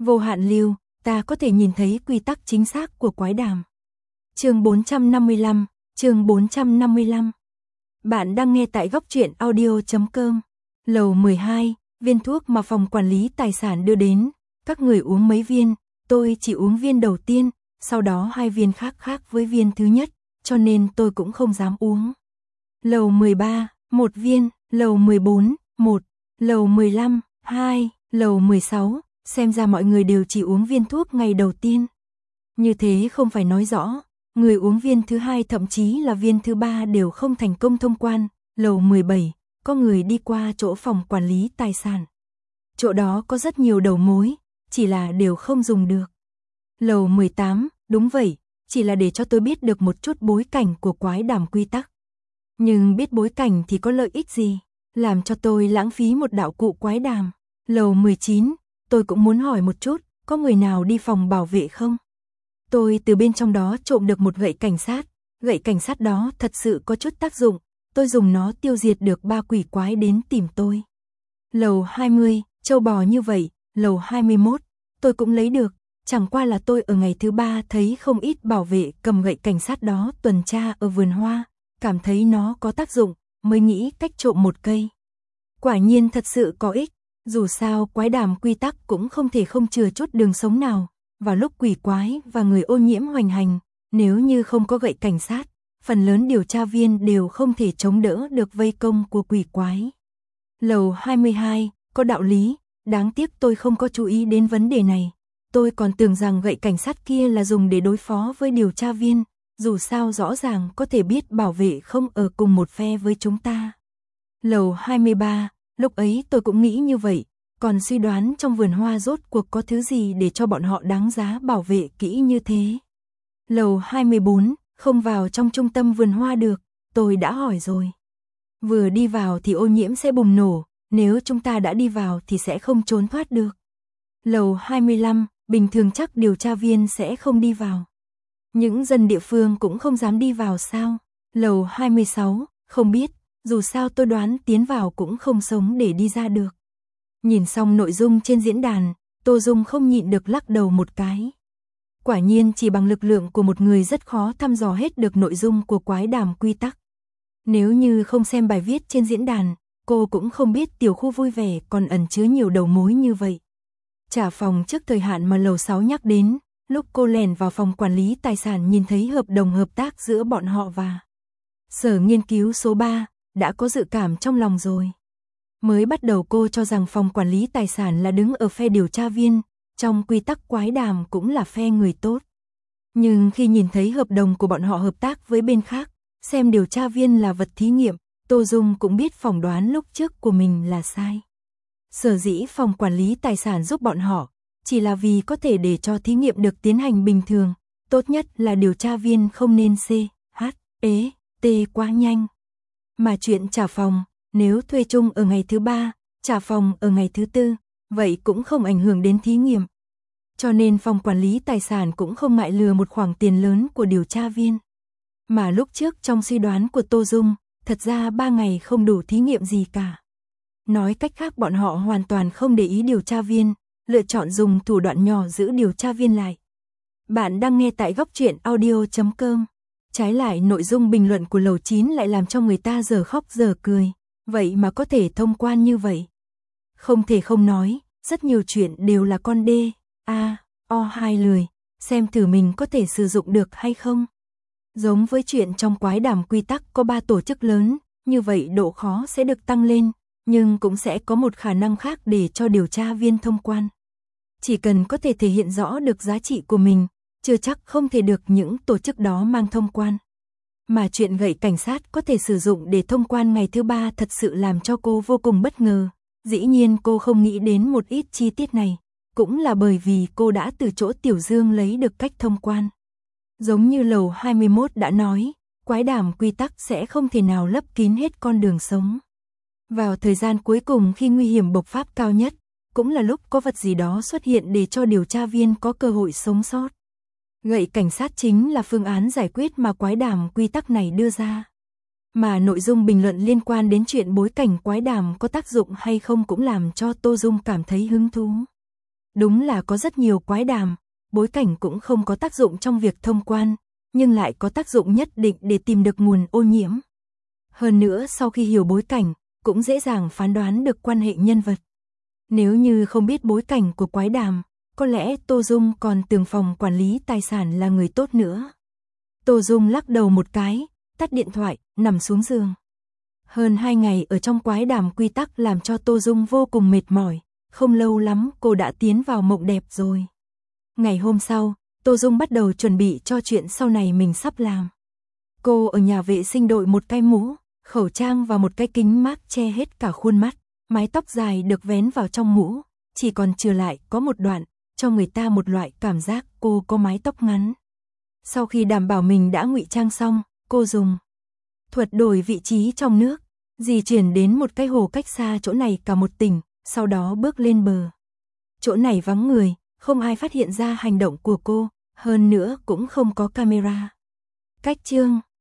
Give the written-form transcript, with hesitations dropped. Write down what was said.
Vô hạn lưu, ta có thể nhìn thấy quy tắc chính xác của quái đàm. Chương 455, chương 455. Bạn đang nghe tại góc truyện audio.com. Lầu 12, viên thuốc mà phòng quản lý tài sản đưa đến, các người uống mấy viên, tôi chỉ uống viên đầu tiên, sau đó 2 viên khác với viên thứ nhất, cho nên tôi cũng không dám uống. Lầu 13, 1 viên, lầu 14, 1, lầu 15, 2, lầu 16, xem ra mọi người đều chỉ uống viên thuốc ngày đầu tiên. Như thế không phải nói rõ, người uống viên thứ 2 thậm chí là viên thứ 3 đều không thành công thông quan. Lầu 17, có người đi qua chỗ phòng quản lý tài sản. Chỗ đó có rất nhiều đầu mối, chỉ là đều không dùng được. Lầu 18, đúng vậy, chỉ là để cho tôi biết được một chút bối cảnh của quái đàm quy tắc. Nhưng biết bối cảnh thì có lợi ích gì, làm cho tôi lãng phí một đạo cụ quái đàm. Lầu 19, tôi cũng muốn hỏi một chút, có người nào đi phòng bảo vệ không? Tôi từ bên trong đó trộm được một gậy cảnh sát đó thật sự có chút tác dụng, tôi dùng nó tiêu diệt được 3 quỷ quái đến tìm tôi. Lầu 20, châu bò như vậy, lầu 21, tôi cũng lấy được, chẳng qua là tôi ở ngày thứ 3 thấy không ít bảo vệ cầm gậy cảnh sát đó tuần tra ở vườn hoa, cảm thấy nó có tác dụng, mới nghĩ cách trộm một cây. Quả nhiên thật sự có ích, dù sao quái đàm quy tắc cũng không thể không chừa chút đường sống nào, vào lúc quỷ quái và người ô nhiễm hoành hành, nếu như không có gậy cảnh sát, phần lớn điều tra viên đều không thể chống đỡ được vây công của quỷ quái. Lầu 22, có đạo lý, đáng tiếc tôi không có chú ý đến vấn đề này. Tôi còn tưởng rằng gậy cảnh sát kia là dùng để đối phó với điều tra viên, dù sao rõ ràng có thể biết bảo vệ không ở cùng một phe với chúng ta. Lầu 23, lúc ấy tôi cũng nghĩ như vậy, còn suy đoán trong vườn hoa rốt cuộc có thứ gì để cho bọn họ đáng giá bảo vệ kỹ như thế. Lầu 24, không vào trong trung tâm vườn hoa được, tôi đã hỏi rồi. Vừa đi vào thì ô nhiễm sẽ bùng nổ, nếu chúng ta đã đi vào thì sẽ không trốn thoát được. Lầu 25, bình thường chắc điều tra viên sẽ không đi vào. Những dân địa phương cũng không dám đi vào sao? Lầu 26, không biết, dù sao tôi đoán tiến vào cũng không sống để đi ra được. Nhìn xong nội dung trên diễn đàn, Tô Dung không nhịn được lắc đầu một cái. Quả nhiên chỉ bằng lực lượng của một người rất khó thăm dò hết được nội dung của quái đàm quy tắc. Nếu như không xem bài viết trên diễn đàn, cô cũng không biết tiểu khu vui vẻ còn ẩn chứa nhiều đầu mối như vậy. Trả phòng trước thời hạn mà lầu 6 nhắc đến, lúc cô lẻn vào phòng quản lý tài sản nhìn thấy hợp đồng hợp tác giữa bọn họ và Sở Nghiên cứu số 3, đã có dự cảm trong lòng rồi. Mới bắt đầu cô cho rằng phòng quản lý tài sản là đứng ở phe điều tra viên, trong quy tắc quái đàm cũng là phe người tốt. Nhưng khi nhìn thấy hợp đồng của bọn họ hợp tác với bên khác, xem điều tra viên là vật thí nghiệm, Tô Dung cũng biết phỏng đoán lúc trước của mình là sai. Sở dĩ phòng quản lý tài sản giúp bọn họ, chỉ là vì có thể để cho thí nghiệm được tiến hành bình thường, tốt nhất là điều tra viên không nên T quá nhanh. Mà chuyện trả phòng, nếu thuê chung ở ngày thứ 3, trả phòng ở ngày thứ 4, vậy cũng không ảnh hưởng đến thí nghiệm. Cho nên phòng quản lý tài sản cũng không ngại lừa một khoản tiền lớn của điều tra viên. Mà lúc trước trong suy đoán của Tô Dung, thật ra 3 ngày không đủ thí nghiệm gì cả. Nói cách khác bọn họ hoàn toàn không để ý điều tra viên, lựa chọn dùng thủ đoạn nhỏ giữ điều tra viên lại. Bạn đang nghe tại góc truyện audio.com. Trái lại nội dung bình luận của lầu 9 lại làm cho người ta giờ khóc giờ cười. Vậy mà có thể thông quan như vậy. Không thể không nói, rất nhiều chuyện đều là con hai lười, xem thử mình có thể sử dụng được hay không. Giống với chuyện trong quái đàm quy tắc có 3 tổ chức lớn, như vậy độ khó sẽ được tăng lên, nhưng cũng sẽ có một khả năng khác để cho điều tra viên thông quan. Chỉ cần có thể thể hiện rõ được giá trị của mình, chưa chắc không thể được những tổ chức đó mang thông quan. Mà chuyện gậy cảnh sát có thể sử dụng để thông quan ngày thứ 3 thật sự làm cho cô vô cùng bất ngờ. Dĩ nhiên cô không nghĩ đến một ít chi tiết này, cũng là bởi vì cô đã từ chỗ Tiểu Dương lấy được cách thông quan. Giống như lầu 21 đã nói, quái đàm quy tắc sẽ không thể nào lấp kín hết con đường sống. Vào thời gian cuối cùng khi nguy hiểm bộc phát cao nhất, cũng là lúc có vật gì đó xuất hiện để cho điều tra viên có cơ hội sống sót. Gậy cảnh sát chính là phương án giải quyết mà quái đàm quy tắc này đưa ra. Mà nội dung bình luận liên quan đến chuyện bối cảnh quái đàm có tác dụng hay không cũng làm cho Tô Dung cảm thấy hứng thú. Đúng là có rất nhiều quái đàm, bối cảnh cũng không có tác dụng trong việc thông quan, nhưng lại có tác dụng nhất định để tìm được nguồn ô nhiễm. Hơn nữa sau khi hiểu bối cảnh, cũng dễ dàng phán đoán được quan hệ nhân vật. Nếu như không biết bối cảnh của quái đàm, có lẽ Tô Dung còn tưởng phòng quản lý tài sản là người tốt nữa. Tô Dung lắc đầu một cái, tắt điện thoại, nằm xuống giường. Hơn 2 ngày ở trong quái đàm quy tắc làm cho Tô Dung vô cùng mệt mỏi, không lâu lắm cô đã tiến vào mộng đẹp rồi. Ngày hôm sau, Tô Dung bắt đầu chuẩn bị cho chuyện sau này mình sắp làm. Cô ở nhà vệ sinh đội một cái mũ, khẩu trang và một cái kính mát che hết cả khuôn mắt, mái tóc dài được vén vào trong mũ, chỉ còn trừ lại có một đoạn, cho người ta một loại cảm giác cô có mái tóc ngắn. Sau khi đảm bảo mình đã ngụy trang xong, cô dùng thuật đổi vị trí trong nước, di chuyển đến một cái hồ cách xa chỗ này cả một tỉnh, sau đó bước lên bờ. Chỗ này vắng người, không ai phát hiện ra hành động của cô, hơn nữa cũng không có camera. Cách chương